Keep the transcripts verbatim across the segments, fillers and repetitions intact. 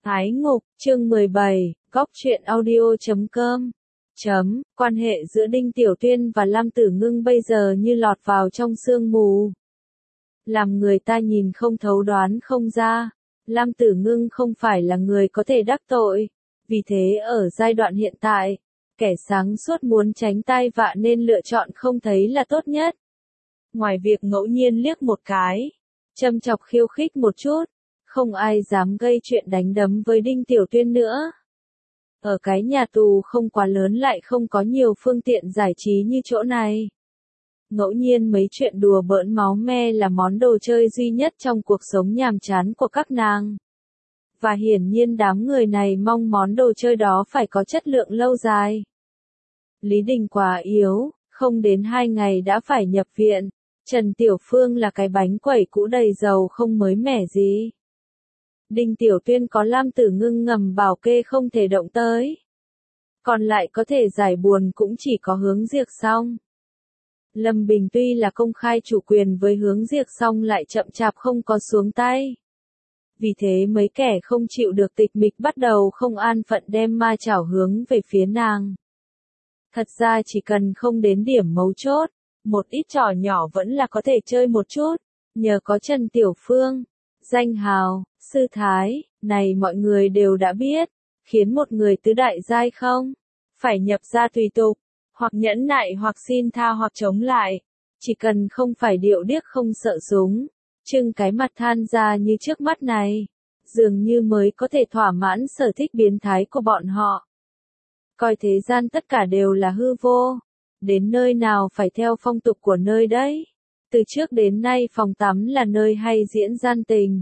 Ái ngục, chương mười bảy, góc truyện audio chấm com. Chấm, quan hệ giữa Đinh Tiểu Tuyên và Lam Tử Ngưng bây giờ như lọt vào trong sương mù. Làm người ta nhìn không thấu đoán không ra. Lam Tử Ngưng không phải là người có thể đắc tội. Vì thế ở giai đoạn hiện tại, kẻ sáng suốt muốn tránh tai vạ nên lựa chọn không thấy là tốt nhất. Ngoài việc ngẫu nhiên liếc một cái, châm chọc khiêu khích một chút, không ai dám gây chuyện đánh đấm với Đinh Tiểu Tuyên nữa. Ở cái nhà tù không quá lớn lại không có nhiều phương tiện giải trí như chỗ này. Ngẫu nhiên mấy chuyện đùa bỡn máu me là món đồ chơi duy nhất trong cuộc sống nhàm chán của các nàng. Và hiển nhiên đám người này mong món đồ chơi đó phải có chất lượng lâu dài. Lý Đình quá yếu, không đến hai ngày đã phải nhập viện. Trần Tiểu Phương là cái bánh quẩy cũ đầy dầu không mới mẻ gì. Đinh Tiểu Tuyên có Lam Tử Ngưng ngầm bảo kê không thể động tới. Còn lại có thể giải buồn cũng chỉ có Hướng Diệc Song. Lâm Bình tuy là công khai chủ quyền với Hướng Diệc Song lại chậm chạp không có xuống tay. Vì thế mấy kẻ không chịu được tịch mịch bắt đầu không an phận đem ma chảo hướng về phía nàng. Thật ra chỉ cần không đến điểm mấu chốt, một ít trò nhỏ vẫn là có thể chơi một chút, nhờ có Trần Tiểu Phương, danh hào, sư thái, này mọi người đều đã biết, khiến một người tứ đại giai không, phải nhập ra tùy tục, hoặc nhẫn nại hoặc xin tha hoặc chống lại, chỉ cần không phải điệu điếc không sợ súng, trưng cái mặt than ra như trước mắt này, dường như mới có thể thỏa mãn sở thích biến thái của bọn họ. Coi thế gian tất cả đều là hư vô, đến nơi nào phải theo phong tục của nơi đấy. Từ trước đến nay phòng tắm là nơi hay diễn gian tình.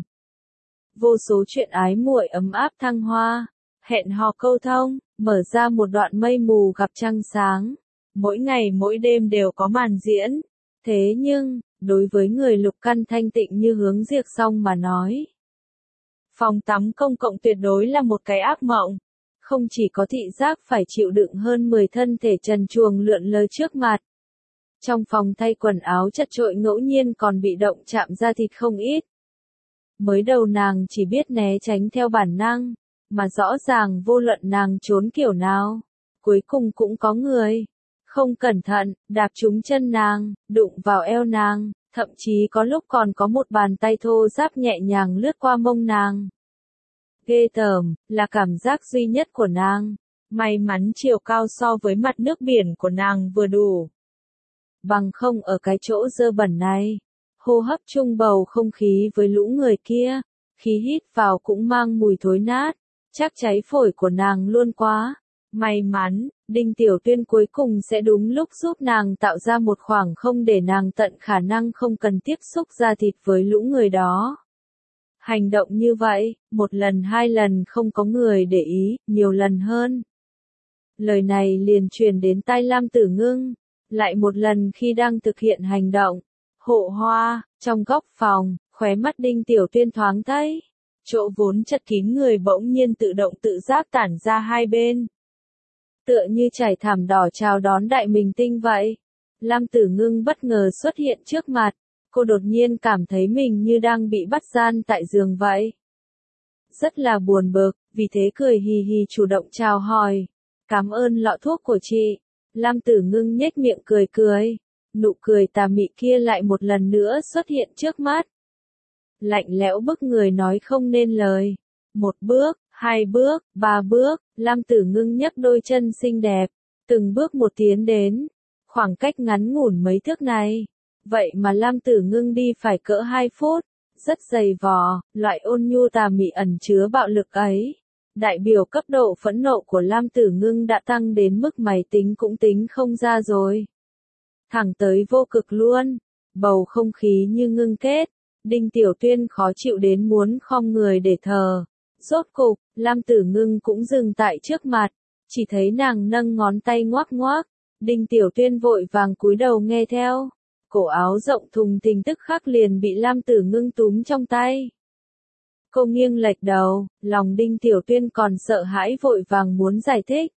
Vô số chuyện ái muội ấm áp thăng hoa, hẹn hò câu thông, mở ra một đoạn mây mù gặp trăng sáng. Mỗi ngày mỗi đêm đều có màn diễn. Thế nhưng, đối với người lục căn thanh tịnh như Hướng Diệc Song mà nói, phòng tắm công cộng tuyệt đối là một cái ác mộng. Không chỉ có thị giác phải chịu đựng hơn mười thân thể trần truồng lượn lờ trước mặt. Trong phòng thay quần áo chật chội ngẫu nhiên còn bị động chạm da thịt không ít. Mới đầu nàng chỉ biết né tránh theo bản năng, mà rõ ràng vô luận nàng trốn kiểu nào, cuối cùng cũng có người, không cẩn thận, đạp trúng chân nàng, đụng vào eo nàng, thậm chí có lúc còn có một bàn tay thô ráp nhẹ nhàng lướt qua mông nàng. Ghê tởm, là cảm giác duy nhất của nàng. May mắn chiều cao so với mặt nước biển của nàng vừa đủ. Bằng không ở cái chỗ dơ bẩn này, hô hấp chung bầu không khí với lũ người kia, khí hít vào cũng mang mùi thối nát, chắc cháy phổi của nàng luôn quá. May mắn, Đinh Tiểu Tuyên cuối cùng sẽ đúng lúc giúp nàng tạo ra một khoảng không để nàng tận khả năng không cần tiếp xúc da thịt với lũ người đó. Hành động như vậy, một lần hai lần không có người để ý, nhiều lần hơn. Lời này liền truyền đến tai Lam Tử Ngưng, lại một lần khi đang thực hiện hành động. Hộ hoa, trong góc phòng, khóe mắt Đinh Tiểu Tuyên thoáng thấy. Chỗ vốn chật kín người bỗng nhiên tự động tự giác tản ra hai bên. Tựa như trải thảm đỏ chào đón đại minh tinh vậy. Lam Tử Ngưng bất ngờ xuất hiện trước mặt. Cô đột nhiên cảm thấy mình như đang bị bắt gian tại giường vậy. Rất là buồn bực, vì thế cười hì hì chủ động chào hỏi. Cảm ơn lọ thuốc của chị. Lam Tử Ngưng nhếch miệng cười cười. Nụ cười tà mị kia lại một lần nữa xuất hiện trước mắt. Lạnh lẽo bức người nói không nên lời. Một bước, hai bước, ba bước, Lam Tử Ngưng nhấc đôi chân xinh đẹp. Từng bước một tiến đến. Khoảng cách ngắn ngủn mấy thước này. Vậy mà Lam Tử Ngưng đi phải cỡ hai phút, rất dày vò, loại ôn nhu tà mị ẩn chứa bạo lực ấy. Đại biểu cấp độ phẫn nộ của Lam Tử Ngưng đã tăng đến mức mày tính cũng tính không ra rồi. Thẳng tới vô cực luôn, bầu không khí như ngưng kết, Đinh Tiểu Tuyên khó chịu đến muốn khom người để thờ. Rốt cục, Lam Tử Ngưng cũng dừng tại trước mặt, chỉ thấy nàng nâng ngón tay ngoác ngoác, Đinh Tiểu Tuyên vội vàng cúi đầu nghe theo. Cổ áo rộng thùng thình tức khắc liền bị Lam Tử Ngưng túm trong tay. Cô nghiêng lệch đầu, lòng Đinh Tiểu Tuyên còn sợ hãi vội vàng muốn giải thích.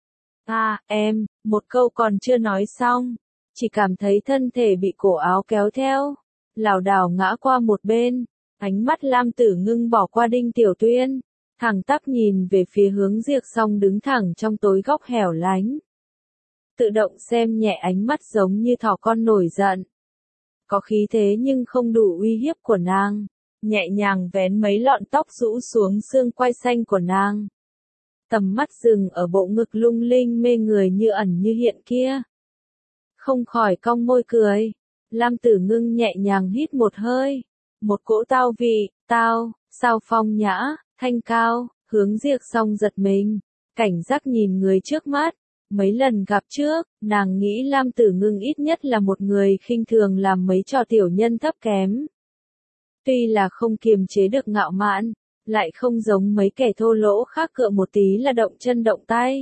À, em, một câu còn chưa nói xong, chỉ cảm thấy thân thể bị cổ áo kéo theo, lảo đảo ngã qua một bên, ánh mắt Lam Tử Ngưng bỏ qua Đinh Tiểu Tuyên, thẳng tắp nhìn về phía hướng Diệp Song đứng thẳng trong tối góc hẻo lánh. Tự động xem nhẹ ánh mắt giống như thỏ con nổi giận. Có khí thế nhưng không đủ uy hiếp của nàng. Nhẹ nhàng vén mấy lọn tóc rũ xuống xương quai xanh của nàng. Tầm mắt dừng ở bộ ngực lung linh mê người như ẩn như hiện kia. Không khỏi cong môi cười. Lam Tử Ngưng nhẹ nhàng hít một hơi. Một cỗ tao vị, tao, sao phong nhã, thanh cao, hướng Diệp Song giật mình. Cảnh giác nhìn người trước mắt. Mấy lần gặp trước, nàng nghĩ Lam Tử Ngưng ít nhất là một người khinh thường làm mấy trò tiểu nhân thấp kém. Tuy là không kiềm chế được ngạo mạn, lại không giống mấy kẻ thô lỗ khác cựa một tí là động chân động tay.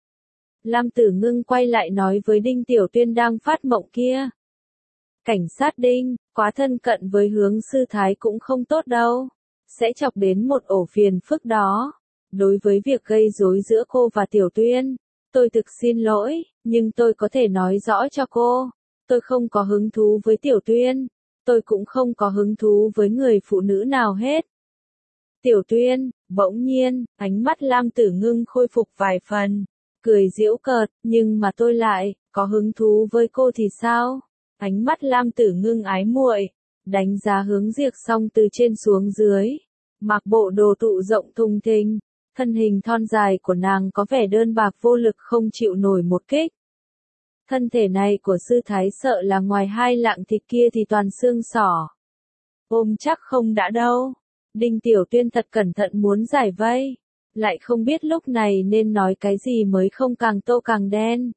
Lam Tử Ngưng quay lại nói với Đinh Tiểu Tuyên đang phát mộng kia. Cảnh sát Đinh, quá thân cận với Hướng sư thái cũng không tốt đâu. Sẽ chọc đến một ổ phiền phức đó. Đối với việc gây rối giữa cô và Tiểu Tuyên, tôi thực xin lỗi, nhưng tôi có thể nói rõ cho cô. Tôi không có hứng thú với Tiểu Tuyên. Tôi cũng không có hứng thú với người phụ nữ nào hết. Tiểu Tuyên, bỗng nhiên, ánh mắt Lam Tử Ngưng khôi phục vài phần. Cười giễu cợt, nhưng mà tôi lại, có hứng thú với cô thì sao? Ánh mắt Lam Tử Ngưng ái muội, đánh giá hướng Diệp Song từ trên xuống dưới. Mặc bộ đồ tụ rộng thùng thình, thân hình thon dài của nàng có vẻ đơn bạc vô lực không chịu nổi một kích. Thân thể này của sư thái sợ là ngoài hai lạng thịt kia thì toàn xương sỏ. Ôm chắc không đã đâu. Đinh Tiểu Tuyên thật cẩn thận muốn giải vây. Lại không biết lúc này nên nói cái gì mới không càng tô càng đen.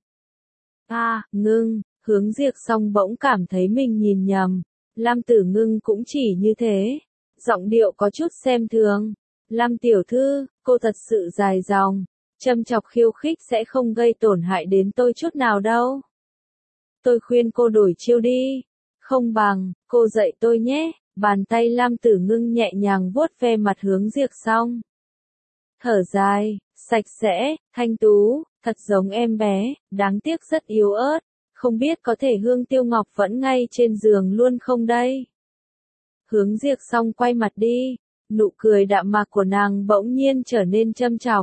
À, Ngưng, hướng Diệp Song bỗng cảm thấy mình nhìn nhầm. Lam Tử Ngưng cũng chỉ như thế. Giọng điệu có chút xem thường. Lam tiểu thư, cô thật sự dài dòng. Châm chọc khiêu khích sẽ không gây tổn hại đến tôi chút nào đâu. Tôi khuyên cô đổi chiêu đi. Không bằng, cô dạy tôi nhé. Bàn tay Lam Tử Ngưng nhẹ nhàng vuốt ve mặt hướng Diệp Song. Thở dài, sạch sẽ, thanh tú, thật giống em bé, đáng tiếc rất yếu ớt. Không biết có thể Hương Tiêu Ngọc vẫn ngay trên giường luôn không đây? Hướng Diệp Song quay mặt đi. Nụ cười đạm mạc của nàng bỗng nhiên trở nên châm chọc.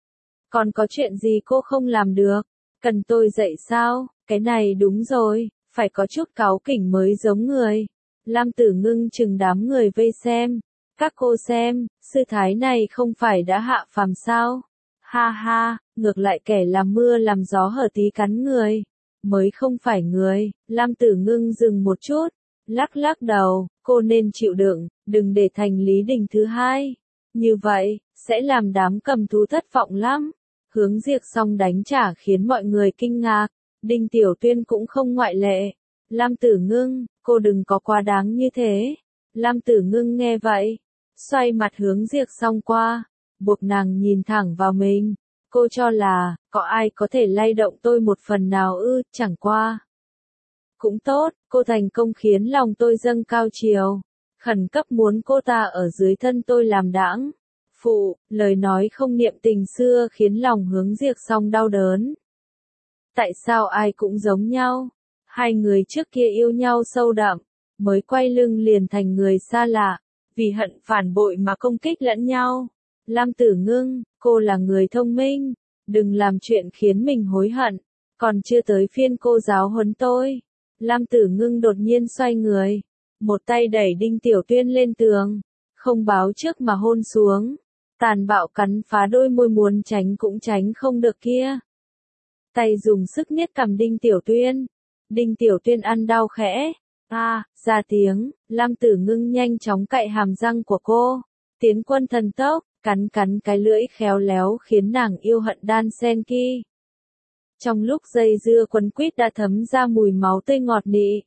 Còn có chuyện gì cô không làm được? Cần tôi dạy sao? Cái này đúng rồi, phải có chút cáu kỉnh mới giống người. Lam Tử Ngưng chừng đám người vây xem. Các cô xem, sư thái này không phải đã hạ phàm sao? Ha ha, ngược lại kẻ làm mưa làm gió hở tí cắn người. Mới không phải người. Lam Tử Ngưng dừng một chút. Lắc lắc đầu, cô nên chịu đựng, đừng để thành Lý Đình thứ hai. Như vậy, sẽ làm đám cầm thú thất vọng lắm. Hướng Diệp Song đánh trả khiến mọi người kinh ngạc. Đinh Tiểu Tuyên cũng không ngoại lệ. Lam Tử Ngưng, cô đừng có quá đáng như thế. Lam Tử Ngưng nghe vậy, xoay mặt hướng Diệp Song qua, buộc nàng nhìn thẳng vào mình. Cô cho là, có ai có thể lay động tôi một phần nào ư, chẳng qua. Cũng tốt, cô thành công khiến lòng tôi dâng cao chiều. Khẩn cấp muốn cô ta ở dưới thân tôi làm đãng. Phụ, lời nói không niệm tình xưa khiến lòng hướng Diệp Song đau đớn. Tại sao ai cũng giống nhau? Hai người trước kia yêu nhau sâu đậm, mới quay lưng liền thành người xa lạ, vì hận phản bội mà công kích lẫn nhau. Lam Tử Ngưng, cô là người thông minh, đừng làm chuyện khiến mình hối hận, còn chưa tới phiên cô giáo huấn tôi. Lam Tử Ngưng đột nhiên xoay người, một tay đẩy Đinh Tiểu Tuyên lên tường, không báo trước mà hôn xuống, tàn bạo cắn phá đôi môi muốn tránh cũng tránh không được kia. Tay dùng sức niết cằm Đinh Tiểu Tuyên, Đinh Tiểu Tuyên ăn đau khẽ, a, à, ra tiếng, Lam Tử Ngưng nhanh chóng cạy hàm răng của cô, tiến quân thần tốc, cắn cắn cái lưỡi khéo léo khiến nàng yêu hận đan xen kia. Trong lúc dây dưa quấn quýt đã thấm ra mùi máu tươi ngọt nị.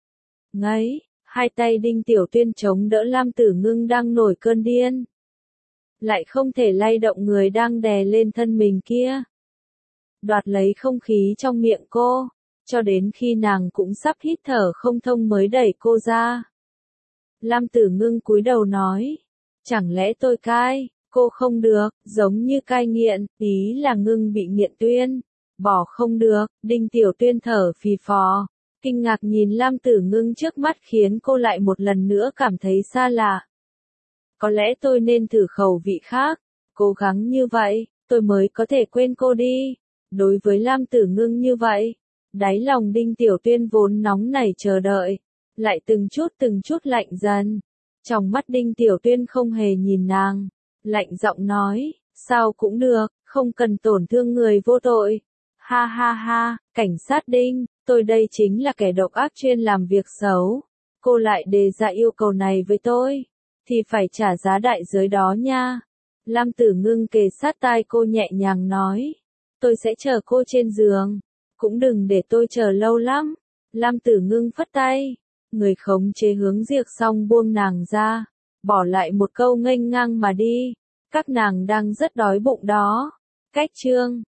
Ngấy, hai tay Đinh Tiểu Tuyên chống đỡ Lam Tử Ngưng đang nổi cơn điên. Lại không thể lay động người đang đè lên thân mình kia. Đoạt lấy không khí trong miệng cô, cho đến khi nàng cũng sắp hít thở không thông mới đẩy cô ra. Lam Tử Ngưng cúi đầu nói, chẳng lẽ tôi cai, cô không được, giống như cai nghiện, ý là Ngưng bị nghiện Tuyên. Bỏ không được, Đinh Tiểu Tuyên thở phì phò, kinh ngạc nhìn Lam Tử Ngưng trước mắt khiến cô lại một lần nữa cảm thấy xa lạ. Có lẽ tôi nên thử khẩu vị khác, cố gắng như vậy, tôi mới có thể quên cô đi. Đối với Lam Tử Ngưng như vậy, đáy lòng Đinh Tiểu Tuyên vốn nóng nảy chờ đợi, lại từng chút từng chút lạnh dần. Trong mắt Đinh Tiểu Tuyên không hề nhìn nàng, lạnh giọng nói, sao cũng được, không cần tổn thương người vô tội. Ha ha ha, cảnh sát Đinh, tôi đây chính là kẻ độc ác chuyên làm việc xấu. Cô lại đề ra yêu cầu này với tôi, thì phải trả giá đại giới đó nha. Lam Tử Ngưng kề sát tai cô nhẹ nhàng nói, tôi sẽ chờ cô trên giường, cũng đừng để tôi chờ lâu lắm. Lam Tử Ngưng phất tay, người khống chế hướng Diệc Song buông nàng ra, bỏ lại một câu nghênh ngang mà đi, các nàng đang rất đói bụng đó. Cách chương